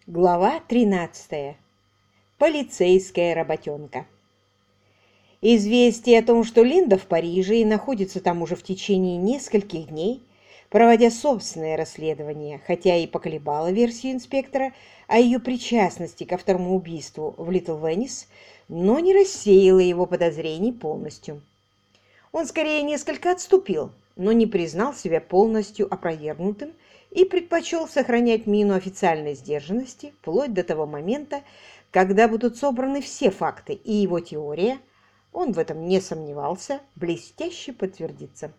Глава 13. Полицейская работенка. Известие о том, что Линда в Париже и находится там уже в течение нескольких дней, проводя собственное расследование, хотя и поколебало версию инспектора о ее причастности ко второму убийству в Литл Веннис, но не рассеяло его подозрений полностью. Он скорее несколько отступил, но не признал себя полностью опровергнутым и предпочел сохранять мину официальной сдержанности вплоть до того момента, когда будут собраны все факты, и его теория, он в этом не сомневался, блестяще подтвердится.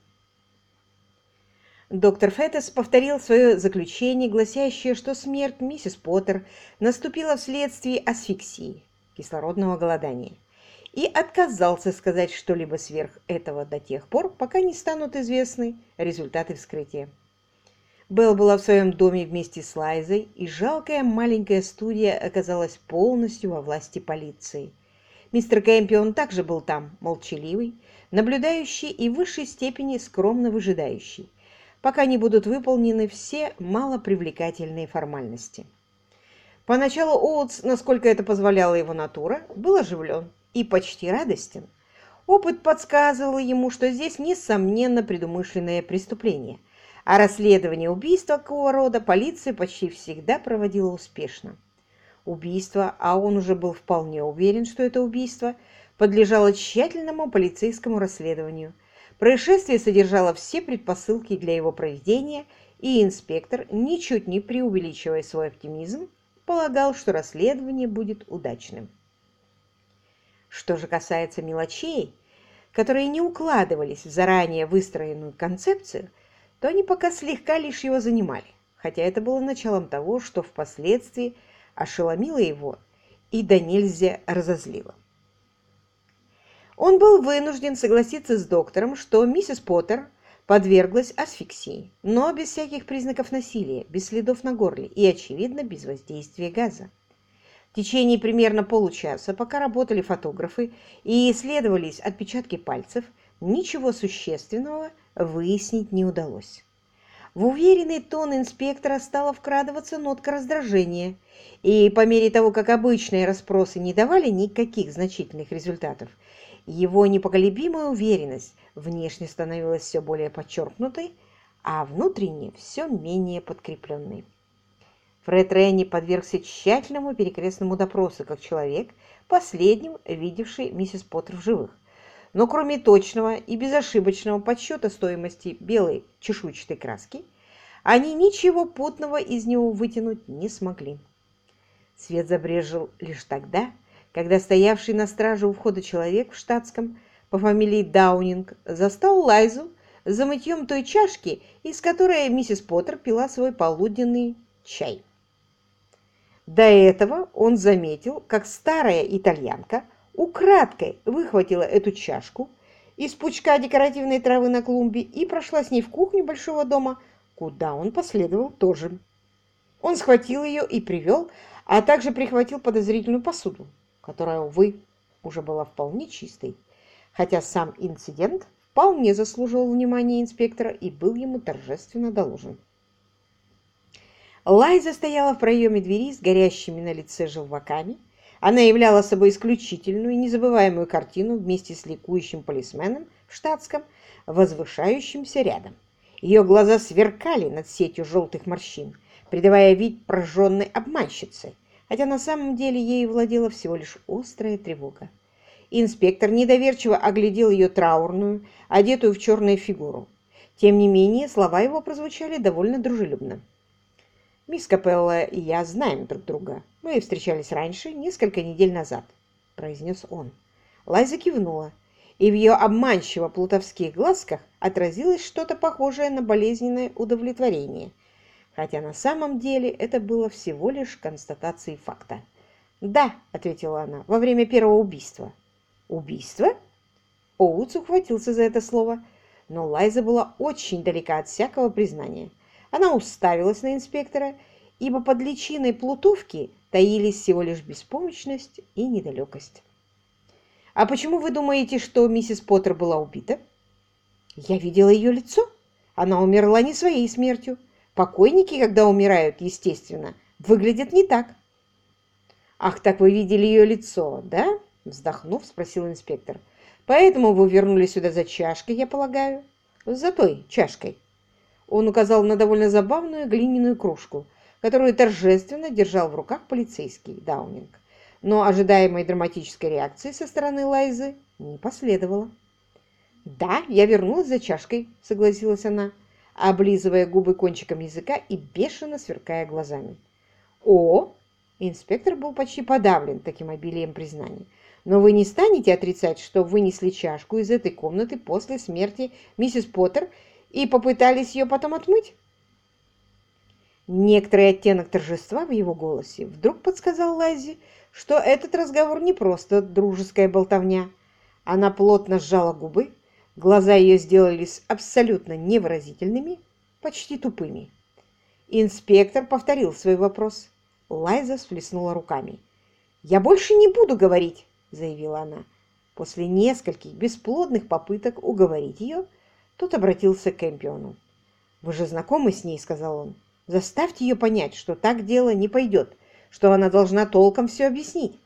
Доктор Феттес повторил свое заключение, гласящее, что смерть миссис Поттер наступила вследствие асфиксии, кислородного голодания, и отказался сказать что-либо сверх этого до тех пор, пока не станут известны результаты вскрытия. Белл была в своем доме вместе с Лайзой, и жалкая маленькая студия оказалась полностью во власти полиции. Мистер Кэмпион также был там, молчаливый, наблюдающий и в высшей степени скромно выжидающий, пока не будут выполнены все малопривлекательные формальности. Поначалу Оутс, насколько это позволяла его натура, был оживлен и почти радостен. Опыт подсказывал ему, что здесь несомненно предумышленное преступление, а расследование убийства такого рода полиция почти всегда проводила успешно. Убийство, а он уже был вполне уверен, что это убийство, подлежало тщательному полицейскому расследованию. Происшествие содержало все предпосылки для его проведения, и инспектор, ничуть не преувеличивая свой оптимизм, полагал, что расследование будет удачным. Что же касается мелочей, которые не укладывались в заранее выстроенную концепцию, то они пока слегка лишь его занимали, хотя это было началом того, что впоследствии ошеломило его и до нельзя разозлило. Он был вынужден согласиться с доктором, что миссис Поттер подверглась асфиксии, но без всяких признаков насилия, без следов на горле и, очевидно, без воздействия газа. В течение примерно получаса, пока работали фотографы и исследовались отпечатки пальцев, ничего существенного выяснить не удалось. В уверенный тон инспектора стала вкрадываться нотка раздражения, и по мере того, как обычные расспросы не давали никаких значительных результатов, его непоколебимая уверенность внешне становилась все более подчеркнутой, а внутренне все менее подкрепленной. Фред Ренни подвергся тщательному перекрестному допросу как человек, последним видевший миссис Поттер в живых. Но кроме точного и безошибочного подсчета стоимости белой чешуйчатой краски, они ничего путного из него вытянуть не смогли. Свет забрезжил лишь тогда, когда стоявший на страже у входа человек в штатском по фамилии Даунинг застал Лайзу за мытьем той чашки, из которой миссис Поттер пила свой полуденный чай. До этого он заметил, как старая итальянка украдкой выхватила эту чашку из пучка декоративной травы на клумбе и прошла с ней в кухню большого дома, куда он последовал тоже. Он схватил ее и привел, а также прихватил подозрительную посуду, которая, увы, уже была вполне чистой, хотя сам инцидент вполне заслуживал внимания инспектора и был ему торжественно доложен. Лайза стояла в проеме двери с горящими на лице желваками. Она являла собой исключительную и незабываемую картину вместе с ликующим полисменом в штатском, возвышающимся рядом. Ее глаза сверкали над сетью желтых морщин, придавая вид прожженной обманщицы, хотя на самом деле ею владела всего лишь острая тревога. Инспектор недоверчиво оглядел ее траурную, одетую в черную фигуру. Тем не менее, слова его прозвучали довольно дружелюбно. «Мисс Капелла и я знаем друг друга. Мы встречались раньше, несколько недель назад», — произнес он. Лайза кивнула, и в ее обманчиво-плутовских глазках отразилось что-то похожее на болезненное удовлетворение, хотя на самом деле это было всего лишь констатацией факта. «Да», — ответила она, — «во время первого убийства». «Убийство?» Оутс ухватился за это слово, но Лайза была очень далека от всякого признания. Она уставилась на инспектора, ибо под личиной плутовки таились всего лишь беспомощность и недалекость. «А почему вы думаете, что миссис Поттер была убита?» «Я видела ее лицо. Она умерла не своей смертью. Покойники, когда умирают, естественно, выглядит не так. «Ах, так вы видели ее лицо, да?» – вздохнув, спросил инспектор. «Поэтому вы вернулись сюда за чашкой, я полагаю?» «За той чашкой». Он указал на довольно забавную глиняную кружку, которую торжественно держал в руках полицейский Даунинг. Но ожидаемой драматической реакции со стороны Лайзы не последовало. «Да, я вернулась за чашкой», — согласилась она, облизывая губы кончиком языка и бешено сверкая глазами. «О!» — инспектор был почти подавлен таким обилием признаний. «Но вы не станете отрицать, что вынесли чашку из этой комнаты после смерти миссис Поттер и попытались ее потом отмыть?» Некоторый оттенок торжества в его голосе вдруг подсказал Лайзе, что этот разговор не просто дружеская болтовня. Она плотно сжала губы, глаза ее сделались абсолютно невыразительными, почти тупыми. Инспектор повторил свой вопрос. Лайза всплеснула руками. «Я больше не буду говорить», — заявила она. После нескольких бесплодных попыток уговорить ее, тот обратился к Кэмпиону. «Вы же знакомы с ней», — сказал он. «Заставьте ее понять, что так дело не пойдет, что она должна толком все объяснить».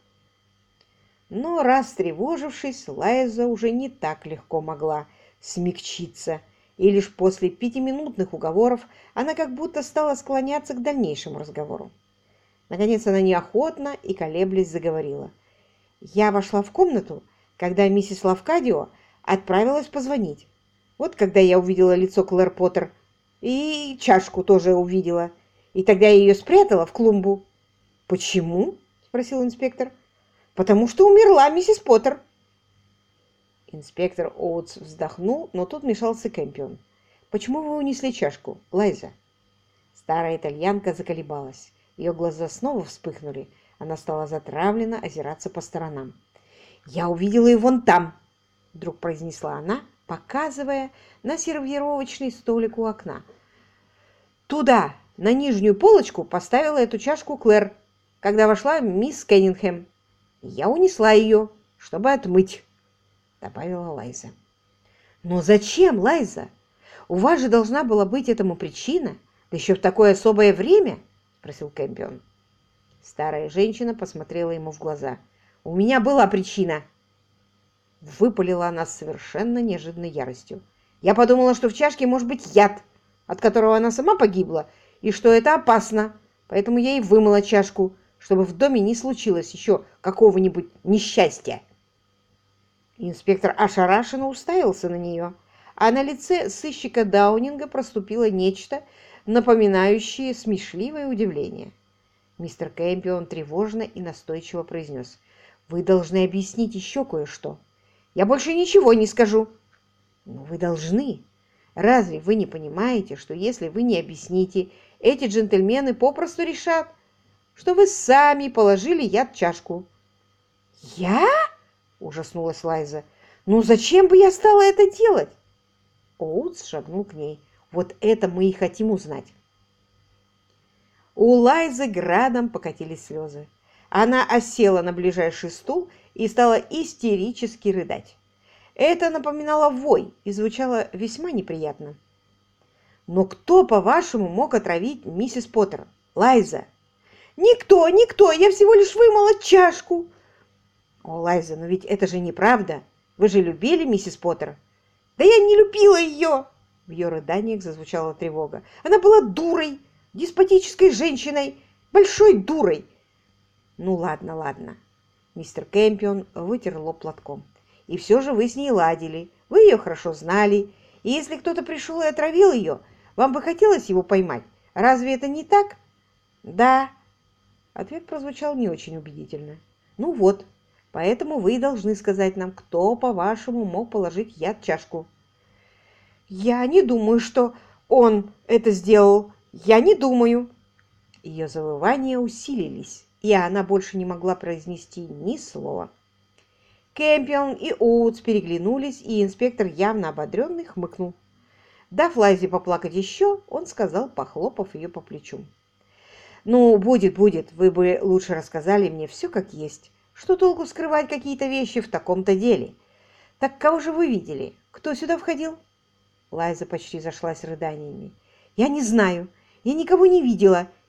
Но, растревожившись, Лайза уже не так легко могла смягчиться, и лишь после 5-минутных уговоров она как будто стала склоняться к дальнейшему разговору. Наконец она неохотно и колеблясь заговорила. «Я вошла в комнату, когда миссис Лавкадио отправилась позвонить. Вот когда я увидела лицо Клэр Поттер, и чашку тоже увидела, и тогда я ее спрятала в клумбу». «Почему?» – спросил инспектор. «Потому что умерла миссис Поттер». Инспектор Оутс вздохнул, но тут вмешался Кэмпион. «Почему вы унесли чашку, Лайза?» Старая итальянка заколебалась. Ее глаза снова вспыхнули. Она стала затравленно озираться по сторонам. «Я увидела ее вон там!» — вдруг произнесла она, показывая на сервировочный столик у окна. «Туда, на нижнюю полочку, поставила эту чашку Клэр, когда вошла мисс Кеннингем. Я унесла ее, чтобы отмыть», — добавила Лайза. «Но зачем, Лайза? У вас же должна была быть этому причина, да еще в такое особое время», — спросил Кэмпион. Старая женщина посмотрела ему в глаза. «У меня была причина», — выпалила она с совершенно неожиданной яростью. «Я подумала, что в чашке может быть яд, от которого она сама погибла, и что это опасно, поэтому я и вымыла чашку, чтобы в доме не случилось еще какого-нибудь несчастья». Инспектор ошарашенно уставился на нее, а на лице сыщика Даунинга проступило нечто, напоминающее смешливое удивление. Мистер Кэмпион тревожно и настойчиво произнес: «Вы должны объяснить еще кое-что. Я больше ничего не скажу». «Но вы должны. Разве вы не понимаете, что если вы не объясните, эти джентльмены попросту решат, что вы сами положили яд в чашку?» «Я?» — ужаснулась Лайза. «Ну зачем бы я стала это делать?» Оутс шагнул к ней. «Вот это мы и хотим узнать». У Лайзы градом покатились слезы. Она осела на ближайший стул и стала истерически рыдать. Это напоминало вой и звучало весьма неприятно. «Но кто, по-вашему, мог отравить миссис Поттер, Лайза?» «Никто, никто! Я всего лишь вымыла чашку!» «О, Лайза, но ведь это же неправда! Вы же любили миссис Поттер!» «Да я не любила ее!» В ее рыданиях зазвучала тревога. «Она была дурой, деспотической женщиной, большой дурой!» «Ну ладно, ладно!» Мистер Кэмпион вытер лоб платком. «И все же вы с ней ладили, вы ее хорошо знали, и если кто-то пришел и отравил ее, вам бы хотелось его поймать. Разве это не так?» «Да». Ответ прозвучал не очень убедительно. «Ну вот, поэтому вы и должны сказать нам, кто, по-вашему, мог положить яд в чашку». «Я не думаю, что он это сделал. Я не думаю». Ее завывания усилились, и она больше не могла произнести ни слова. Кэмпион и Оутс переглянулись, и инспектор, явно ободренный, хмыкнул. Дав Лайзе поплакать еще, он сказал, похлопав ее по плечу: «Ну, будет, будет. Вы бы лучше рассказали мне все как есть. Что толку скрывать какие-то вещи в таком-то деле? Так кого же вы видели? Кто сюда входил?» Лайза почти зашлась рыданиями. «Я не знаю. Я никого не видела.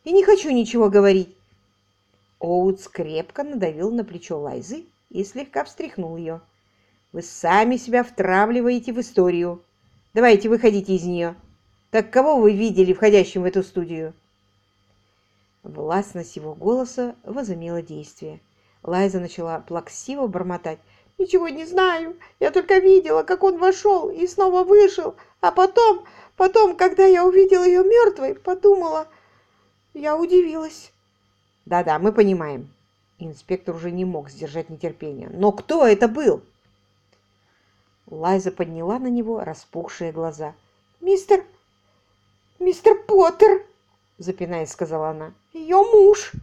и не хочу ничего говорить. Оутс крепко надавил на плечо Лайзы и слегка встряхнул ее. «Вы сами себя втравливаете в историю. Давайте выходите из нее. Так кого вы видели входящим в эту студию?» Властность его голоса возымела действие. Лайза начала плаксиво бормотать. «Ничего не знаю. Я только видела, как он вошел и снова вышел. А потом, когда я увидела ее мертвой, подумала, я удивилась». «Да-да, мы понимаем». Инспектор уже не мог сдержать нетерпения. «Но кто это был?» Лайза подняла на него распухшие глаза. «Мистер Поттер!» — запинаясь, сказала она. «Ее муж!»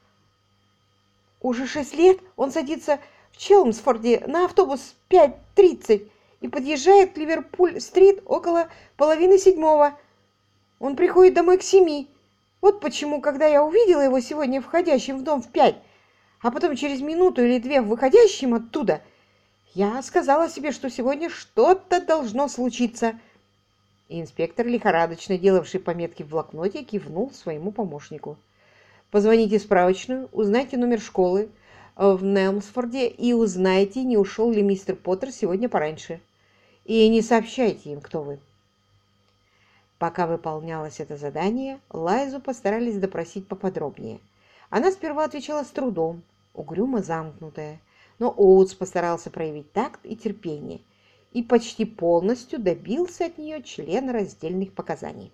Уже 6 лет он садится в Челмсфорде на автобус 5:30 и подъезжает к Ливерпуль-стрит около 6:30. Он приходит домой к 7. Вот почему, когда я увидела его сегодня входящим в дом в 5, а потом через минуту или две выходящим оттуда, я сказала себе, что сегодня что-то должно случиться. Инспектор, лихорадочно делавший пометки в блокноте, кивнул своему помощнику. «Позвоните в справочную, узнайте номер школы в Нелмсфорде и узнайте, не ушел ли мистер Поттер сегодня пораньше. И не сообщайте им, кто вы». Пока выполнялось это задание, Лайзу постарались допросить поподробнее. Она сперва отвечала с трудом, угрюмо замкнутая, но Оутс постарался проявить такт и терпение и почти полностью добился от нее членораздельных показаний.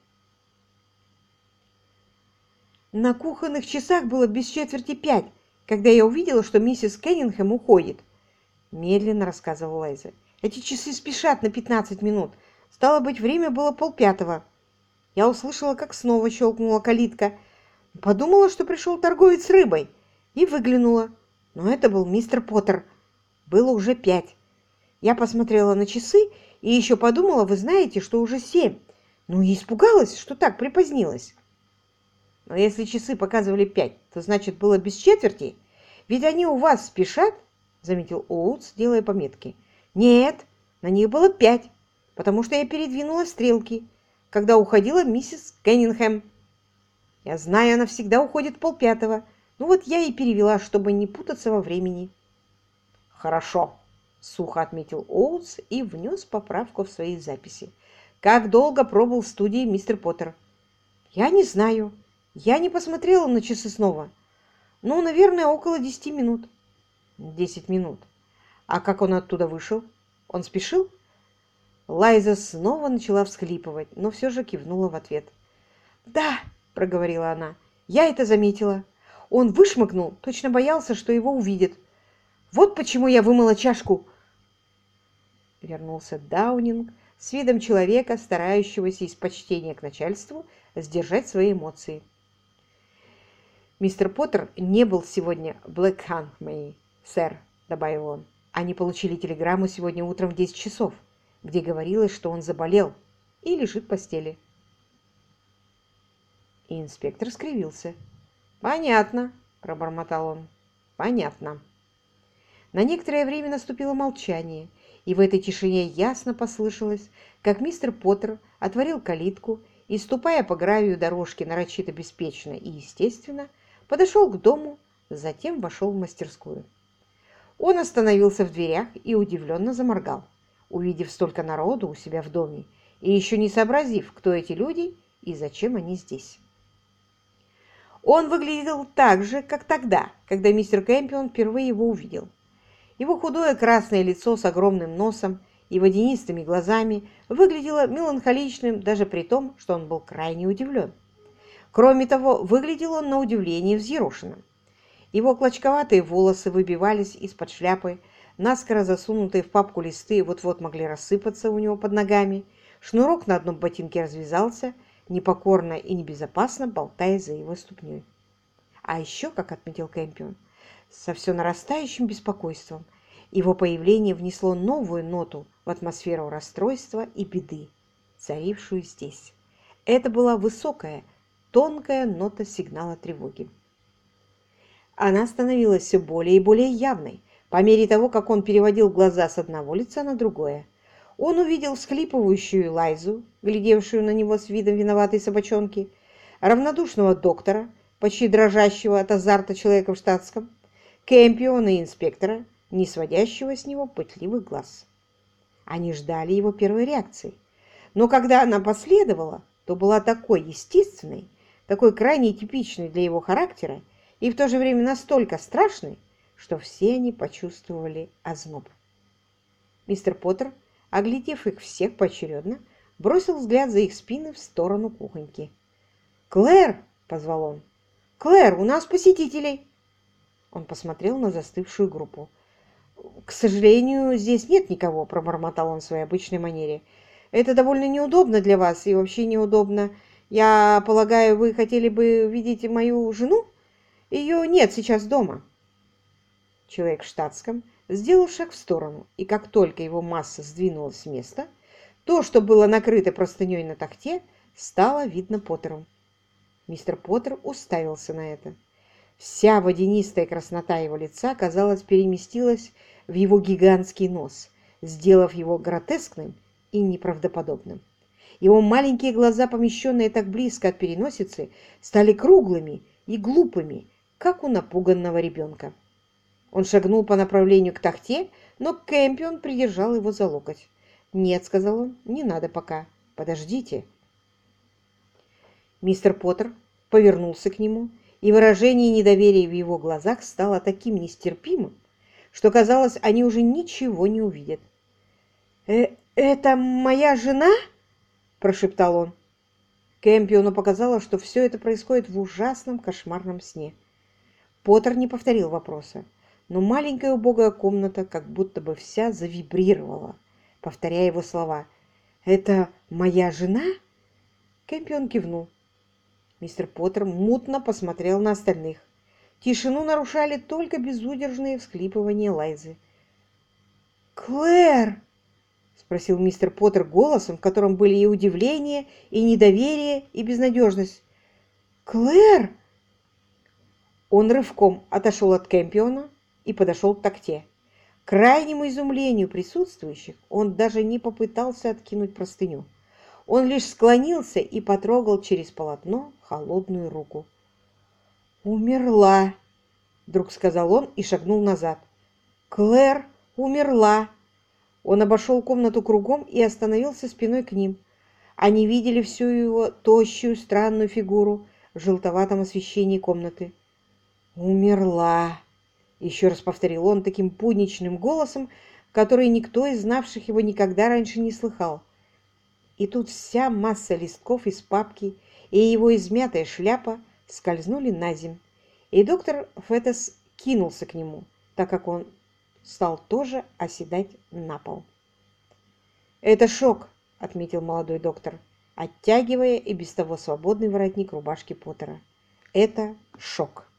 «На кухонных часах было без 4:45, когда я увидела, что миссис Кеннингем уходит», — медленно рассказывала Лайза. «Эти часы спешат на 15 минут. Стало быть, время было 4:30. Я услышала, как снова щелкнула калитка. Подумала, что пришел торговец рыбой, и выглянула. Но это был мистер Поттер. Было уже 5. Я посмотрела на часы и еще подумала, вы знаете, что уже 7. Ну и испугалась, что так припозднилась». «Но если часы показывали 5, то значит было без четверти? Ведь они у вас спешат?» — заметил Оутс, делая пометки. «Нет, на них было 5, потому что я передвинула стрелки, когда уходила миссис Кеннингем. Я знаю, она всегда уходит в 4:30. Ну вот я и перевела, чтобы не путаться во времени». «Хорошо», — сухо отметил Оутс и внес поправку в свои записи. «Как долго пробыл в студии мистер Поттер?» «Я не знаю. Я не посмотрела на часы снова. Ну, наверное, около 10 минут». 10 минут. А как он оттуда вышел? Он спешил?» Лайза снова начала всхлипывать, но все же кивнула в ответ. «Да», — проговорила она, — «я это заметила. Он вышмыгнул, точно боялся, что его увидят. Вот почему я вымыла чашку». Вернулся Даунинг с видом человека, старающегося из почтения к начальству сдержать свои эмоции. «Мистер Поттер не был сегодня в Блэкхэмпмэй, сэр», — добавил он. «Они получили телеграмму сегодня утром в 10 часов, где говорилось, что он заболел и лежит в постели». И инспектор скривился. «Понятно», — пробормотал он. «Понятно». На некоторое время наступило молчание, и в этой тишине ясно послышалось, как мистер Поттер отворил калитку и, ступая по гравию дорожки нарочито беспечно и естественно, подошел к дому, затем вошел в мастерскую. Он остановился в дверях и удивленно заморгал, увидев столько народу у себя в доме и еще не сообразив, кто эти люди и зачем они здесь. Он выглядел так же, как тогда, когда мистер Кэмпион впервые его увидел. Его худое красное лицо с огромным носом и водянистыми глазами выглядело меланхоличным даже при том, что он был крайне удивлен. Кроме того, выглядел он на удивление взъерошенным. Его клочковатые волосы выбивались из-под шляпы, наскоро засунутые в папку листы вот-вот могли рассыпаться у него под ногами, шнурок на одном ботинке развязался, непокорно и небезопасно болтая за его ступней. А еще, как отметил Кэмпион, со все нарастающим беспокойством, его появление внесло новую ноту в атмосферу расстройства и беды, царившую здесь. Это была высокая, тонкая нота сигнала тревоги. Она становилась все более и более явной, по мере того, как он переводил глаза с одного лица на другое. Он увидел всхлипывающую Лайзу, глядевшую на него с видом виноватой собачонки, равнодушного доктора, почти дрожащего от азарта человека в штатском, Кэмпиона и инспектора, не сводящего с него пытливых глаз. Они ждали его первой реакции, но когда она последовала, то была такой естественной, такой крайне типичной для его характера и в то же время настолько страшной, что все они почувствовали озноб. Мистер Поттер, оглядев их всех поочередно, бросил взгляд за их спины в сторону кухоньки. «Клэр!» — позвал он. «Клэр, у нас посетителей!» Он посмотрел на застывшую группу. «К сожалению, здесь нет никого», — пробормотал он в своей обычной манере. «Это довольно неудобно для вас и вообще неудобно. Я полагаю, вы хотели бы видеть мою жену? Ее нет сейчас дома». Человек в штатском сделал шаг в сторону, и как только его масса сдвинулась с места, то, что было накрыто простыней на тахте, стало видно Поттеру. Мистер Поттер уставился на это. Вся водянистая краснота его лица, казалось, переместилась в его гигантский нос, сделав его гротескным и неправдоподобным. Его маленькие глаза, помещенные так близко от переносицы, стали круглыми и глупыми, как у напуганного ребенка. Он шагнул по направлению к тахте, но Кэмпион придержал его за локоть. «Нет», — сказал он, — «не надо пока. Подождите». Мистер Поттер повернулся к нему, и выражение недоверия в его глазах стало таким нестерпимым, что, казалось, они уже ничего не увидят. «Это моя жена?» – прошептал он. Кэмпиону показалось, что все это происходит в ужасном кошмарном сне. Поттер не повторил вопроса, но маленькая убогая комната как будто бы вся завибрировала, повторяя его слова. «Это моя жена?» Кэмпион кивнул. Мистер Поттер мутно посмотрел на остальных. Тишину нарушали только безудержные всхлипывания Лайзы. «Клэр!» — спросил мистер Поттер голосом, в котором были и удивление, и недоверие, и безнадежность. «Клэр!» Он рывком отошел от Кэмпиона и подошел к тахте. К крайнему изумлению присутствующих он даже не попытался откинуть простыню. Он лишь склонился и потрогал через полотно холодную руку. «Умерла!» — вдруг сказал он и шагнул назад. «Клэр умерла!» Он обошел комнату кругом и остановился спиной к ним. Они видели всю его тощую, странную фигуру в желтоватом освещении комнаты. «Умерла!» — еще раз повторил он таким будничным голосом, который никто из знавших его никогда раньше не слыхал. И тут вся масса листков из папки и его измятая шляпа скользнули на земь, и доктор Феттес кинулся к нему, так как он стал тоже оседать на пол. «Это шок», — отметил молодой доктор, оттягивая и без того свободный воротник рубашки Поттера. «Это шок».